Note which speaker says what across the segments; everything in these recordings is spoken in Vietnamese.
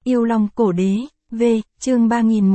Speaker 1: Yêu Long Cổ Đế, V, chương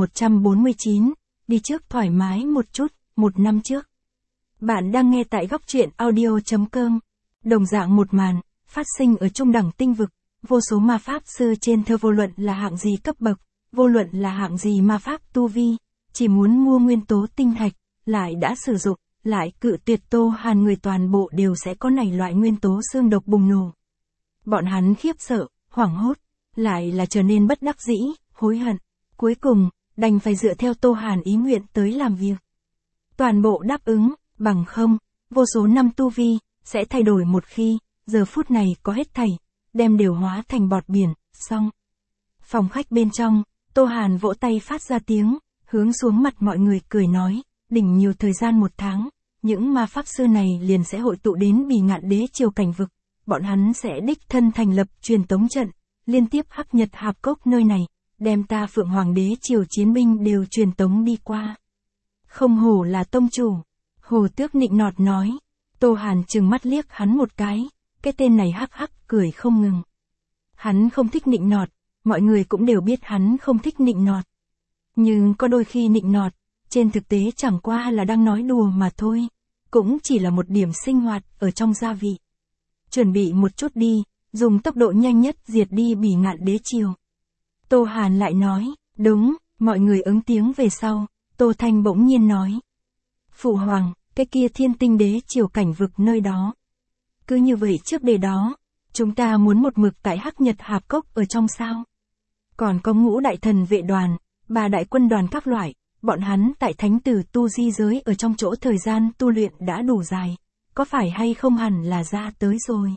Speaker 1: 3149, đi trước thoải mái một chút, 1 năm trước. Bạn đang nghe tại góc truyện audio.com. Đồng dạng một màn, phát sinh ở trung đẳng tinh vực, vô số ma pháp sư trên thơ vô luận là hạng gì cấp bậc, vô luận là hạng gì ma pháp tu vi, chỉ muốn mua nguyên tố tinh thạch, lại đã sử dụng, lại cự tuyệt Tô Hàn người toàn bộ đều sẽ có nảy loại nguyên tố xương độc bùng nổ. Bọn hắn khiếp sợ, hoảng hốt, lại là trở nên bất đắc dĩ, hối hận, cuối cùng, đành phải dựa theo Tô Hàn ý nguyện tới làm việc. Toàn bộ đáp ứng, bằng không, vô số năm tu vi, sẽ thay đổi một khi, giờ phút này có hết thảy, đem đều hóa thành bọt biển, xong. Phòng khách bên trong, Tô Hàn vỗ tay phát ra tiếng, hướng xuống mặt mọi người cười nói, đỉnh nhiều thời gian 1 tháng, những ma pháp sư này liền sẽ hội tụ đến Bỉ Ngạn Đế triều cảnh vực, bọn hắn sẽ đích thân thành lập truyền tống trận, liên tiếp Hắc Nhật Hạp Cốc nơi này, đem ta Phượng Hoàng Đế triều chiến binh đều truyền tống đi qua. Không hổ là tông chủ, Hồ Tước nịnh nọt nói. Tô Hàn trừng mắt liếc hắn một cái tên này hắc hắc cười không ngừng. Hắn không thích nịnh nọt, mọi người cũng đều biết hắn không thích nịnh nọt. Nhưng có đôi khi nịnh nọt, trên thực tế chẳng qua là đang nói đùa mà thôi, cũng chỉ là một điểm sinh hoạt ở trong gia vị. Chuẩn bị một chút đi, dùng tốc độ nhanh nhất diệt đi Bỉ Ngạn Đế triều. Tô Hàn lại nói, đúng, mọi người ứng tiếng về sau, Tô Thanh bỗng nhiên nói. Phụ hoàng, cái kia Thiên Tinh Đế triều cảnh vực nơi đó. Cứ như vậy trước đề đó, chúng ta muốn một mực tại Hắc Nhật Hạp Cốc ở trong sao. Còn có Ngũ Đại Thần Vệ Đoàn, 3 đại quân đoàn các loại, bọn hắn tại Thánh Tử tu di giới ở trong chỗ thời gian tu luyện đã đủ dài, có phải hay không hẳn là ra tới rồi.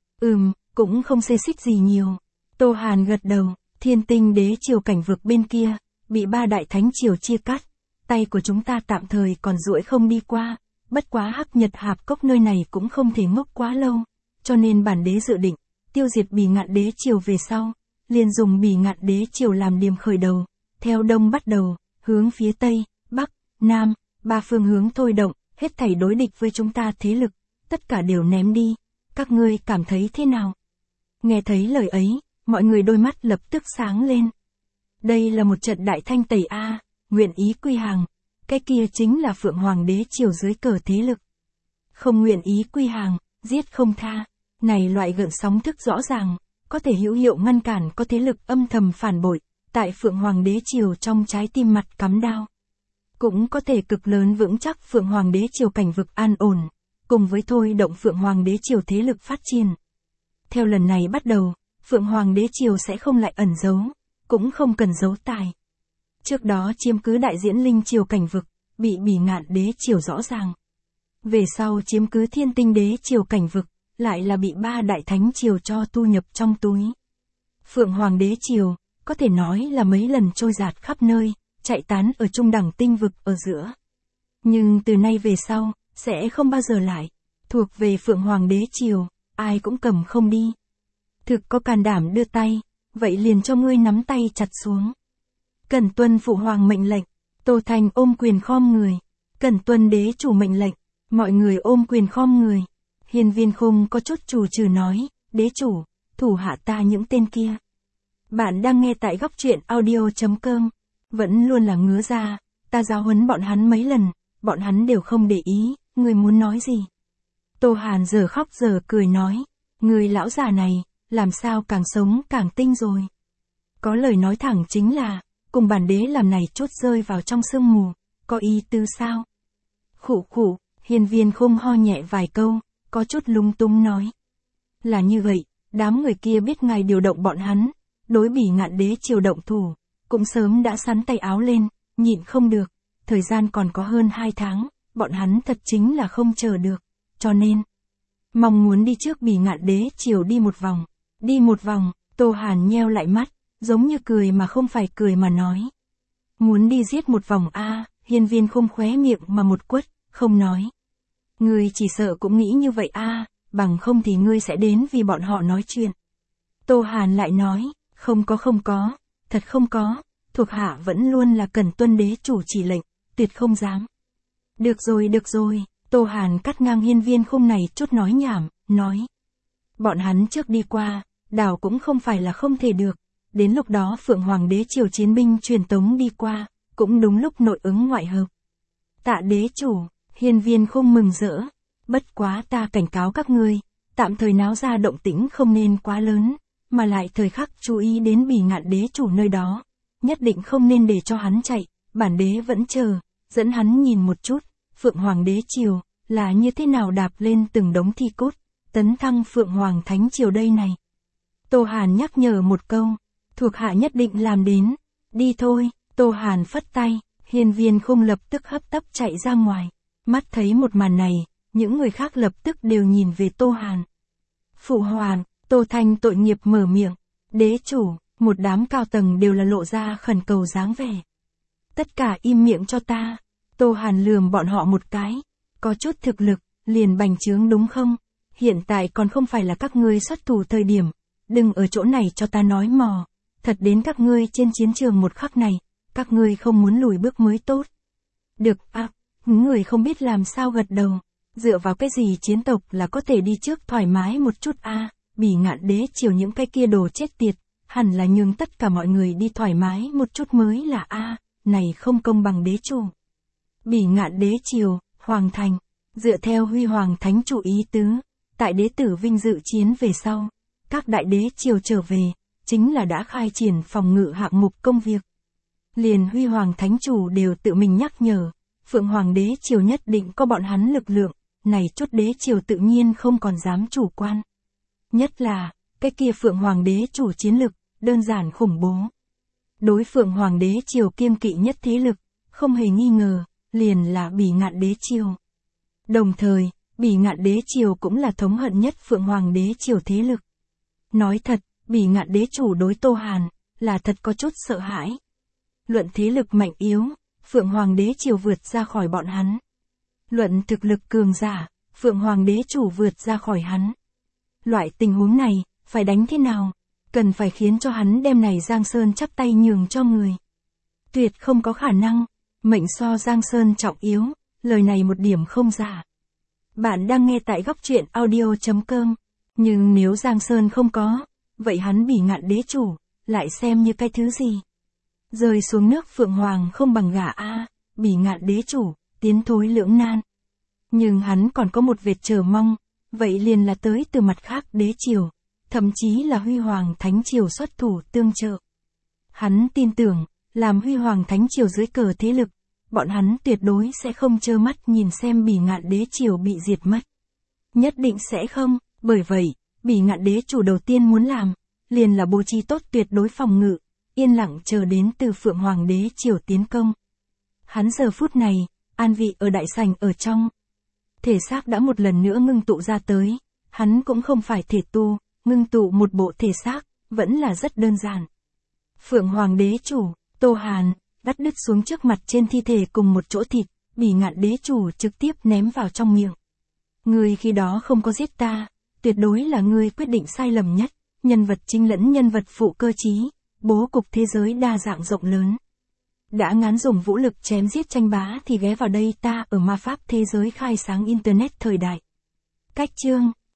Speaker 1: Cũng không xê xích gì nhiều. Tô Hàn gật đầu, Thiên Tinh Đế triều cảnh vực bên kia, bị 3 đại thánh triều chia cắt, tay của chúng ta tạm thời còn duỗi không đi qua, bất quá Hắc Nhật Hạp Cốc nơi này cũng không thể ngốc quá lâu, cho nên bản đế dự định, tiêu diệt Bỉ Ngạn Đế triều về sau, liền dùng Bỉ Ngạn Đế triều làm điểm khởi đầu, theo đông bắt đầu, hướng phía tây, bắc, nam, 3 phương hướng thôi động, hết thảy đối địch với chúng ta thế lực, tất cả đều ném đi, các ngươi cảm thấy thế nào? Nghe thấy lời ấy, mọi người đôi mắt lập tức sáng lên. Đây là một trận đại thanh tẩy a, nguyện ý quy hàng, cái kia chính là Phượng Hoàng Đế triều dưới cờ thế lực. Không nguyện ý quy hàng, giết không tha, này loại gợn sóng thức rõ ràng, có thể hữu hiệu ngăn cản có thế lực âm thầm phản bội, tại Phượng Hoàng Đế triều trong trái tim mặt cắm đao. Cũng có thể cực lớn vững chắc Phượng Hoàng Đế triều cảnh vực an ổn, cùng với thôi động Phượng Hoàng Đế triều thế lực phát triển. Theo lần này bắt đầu, Phượng Hoàng Đế triều sẽ không lại ẩn giấu, cũng không cần giấu tài. Trước đó chiếm cứ Đại Diễn Linh triều cảnh vực, bị Bỉ Ngạn Đế triều rõ ràng. Về sau chiếm cứ Thiên Tinh Đế triều cảnh vực, lại là bị 3 đại thánh triều cho thu nhập trong túi. Phượng Hoàng Đế triều, có thể nói là mấy lần trôi dạt khắp nơi, chạy tán ở trung đẳng tinh vực ở giữa. Nhưng từ nay về sau, sẽ không bao giờ lại, thuộc về Phượng Hoàng Đế triều, ai cũng cầm không đi. Thực có can đảm đưa tay, vậy liền cho ngươi nắm tay chặt xuống. Cần tuân phụ hoàng mệnh lệnh, Tô Thanh ôm quyền khom người. Cần tuân đế chủ mệnh lệnh, mọi người ôm quyền khom người. Hiên Viên Khung có chút chủ trừ nói, đế chủ, thủ hạ ta những tên kia. Bạn đang nghe tại góc truyện audio.com, vẫn luôn là ngứa ra, ta giáo huấn bọn hắn mấy lần, bọn hắn đều không để ý, người muốn nói gì. Tô Hàn giờ khóc giờ cười nói, người lão già này, làm sao càng sống càng tinh rồi. Có lời nói thẳng chính là, cùng bản đế làm này chút rơi vào trong sương mù, có ý tứ sao? Khụ khụ, Hiên Viên Khung ho nhẹ vài câu, có chút lung tung nói. Là như vậy, đám người kia biết ngài điều động bọn hắn, đối Bỉ Ngạn Đế triều động thủ, cũng sớm đã sắn tay áo lên, nhịn không được, thời gian còn có hơn 2 tháng, bọn hắn thật chính là không chờ được, cho nên, mong muốn đi trước Bỉ Ngạn Đế triều đi một vòng, Tô Hàn nheo lại mắt, giống như cười mà không phải cười mà nói. Muốn đi giết một vòng a, Hiên Viên Khung khóe miệng mà một quất, không nói. Ngươi chỉ sợ cũng nghĩ như vậy a, bằng không thì ngươi sẽ đến vì bọn họ nói chuyện. Tô Hàn lại nói, không có, thật không có, thuộc hạ vẫn luôn là cần tuân đế chủ chỉ lệnh, tuyệt không dám. Được rồi, Tô Hàn cắt ngang Hiên Viên Khung này chút nói nhảm, nói. Bọn hắn trước đi qua, đảo cũng không phải là không thể được, Đến lúc đó Phượng Hoàng đế triều chiến binh truyền tống đi qua, cũng đúng lúc nội ứng ngoại hợp. Tạ đế chủ, Hiên Viên Khung mừng rỡ. Bất quá ta cảnh cáo các ngươi, tạm thời náo ra động tĩnh không nên quá lớn, mà lại thời khắc chú ý đến Bỉ Ngạn đế chủ nơi đó. Nhất định không nên để cho hắn chạy, bản đế vẫn chờ, dẫn hắn nhìn một chút, Phượng Hoàng đế triều, là như thế nào đạp lên từng đống thi cốt, tấn thăng Phượng Hoàng thánh triều đây này. Tô Hàn nhắc nhở một câu, thuộc hạ nhất định làm đến, đi thôi, Tô Hàn phất tay, Hiên Viên Khung lập tức hấp tấp chạy ra ngoài, mắt thấy một màn này, những người khác lập tức đều nhìn về Tô Hàn. Phụ hoàng, Tô Thanh tội nghiệp mở miệng, đế chủ, một đám cao tầng đều là lộ ra khẩn cầu dáng vẻ. Tất cả im miệng cho ta, Tô Hàn lườm bọn họ một cái, có chút thực lực, liền bành trướng đúng không? Hiện tại còn không phải là các ngươi xuất thủ thời điểm, đừng ở chỗ này cho ta nói mò, thật đến các ngươi trên chiến trường một khắc này, các ngươi không muốn lùi bước mới tốt. Được à, người không biết làm sao gật đầu, dựa vào cái gì chiến tộc là có thể đi trước thoải mái một chút à, Bỉ Ngạn đế triều những cái kia đồ chết tiệt, hẳn là nhường tất cả mọi người đi thoải mái một chút mới là a, này không công bằng đế chủ. Bỉ Ngạn đế triều, Hoàng thành, dựa theo Huy Hoàng thánh chủ ý tứ, tại đế tử vinh dự chiến về sau, các đại đế triều trở về, chính là đã khai triển phòng ngự hạng mục công việc. Liền Huy Hoàng thánh chủ đều tự mình nhắc nhở, Phượng Hoàng đế triều nhất định có bọn hắn lực lượng, này chút đế triều tự nhiên không còn dám chủ quan. Nhất là, cái kia Phượng Hoàng đế chủ chiến lực, đơn giản khủng bố. Đối Phượng Hoàng đế triều kiêng kỵ nhất thế lực, không hề nghi ngờ, liền là Bỉ Ngạn đế triều. Đồng thời, Bỉ Ngạn đế triều cũng là thống hận nhất Phượng Hoàng đế triều thế lực. Nói thật, Bỉ Ngạn đế chủ đối Tô Hàn, là thật có chút sợ hãi. Luận thế lực mạnh yếu, Phượng Hoàng đế triều vượt ra khỏi bọn hắn. Luận thực lực cường giả, Phượng Hoàng đế chủ vượt ra khỏi hắn. Loại tình huống này, phải đánh thế nào? Cần phải khiến cho hắn đem này Giang Sơn chắp tay nhường cho người. Tuyệt không có khả năng, mệnh so Giang Sơn trọng yếu, lời này một điểm không giả. Bạn đang nghe tại góc truyện audio.com, nhưng nếu Giang Sơn không có, vậy hắn Bỉ Ngạn đế chủ, lại xem như cái thứ gì? Rơi xuống nước Phượng Hoàng không bằng gà a, Bỉ Ngạn đế chủ, tiến thối lưỡng nan. Nhưng hắn còn có một vệt chờ mong, vậy liền là tới từ mặt khác đế triều, thậm chí là Huy Hoàng thánh triều xuất thủ tương trợ. Hắn tin tưởng, làm Huy Hoàng thánh triều dưới cờ thế lực, bọn hắn tuyệt đối sẽ không trơ mắt nhìn xem Bỉ Ngạn đế triều bị diệt mất. Nhất định sẽ không, bởi vậy, Bỉ Ngạn đế chủ đầu tiên muốn làm, liền là bố trí tốt tuyệt đối phòng ngự, yên lặng chờ đến từ Phượng Hoàng đế triều tiến công. Hắn giờ phút này, an vị ở đại sảnh ở trong. Thể xác đã một lần nữa ngưng tụ ra tới, hắn cũng không phải thể tu, ngưng tụ một bộ thể xác, vẫn là rất đơn giản. Phượng Hoàng đế chủ, Tô Hàn, cắt đứt xuống trước mặt trên thi thể cùng một chỗ thịt, Bỉ Ngạn đế chủ trực tiếp ném vào trong miệng. Ngươi khi đó không có giết ta, tuyệt đối là ngươi quyết định sai lầm nhất, nhân vật chính lẫn nhân vật phụ cơ trí, bố cục thế giới đa dạng rộng lớn. Đã ngán dùng vũ lực chém giết tranh bá thì ghé vào đây ta ở ma pháp thế giới khai sáng internet thời đại. Cách chương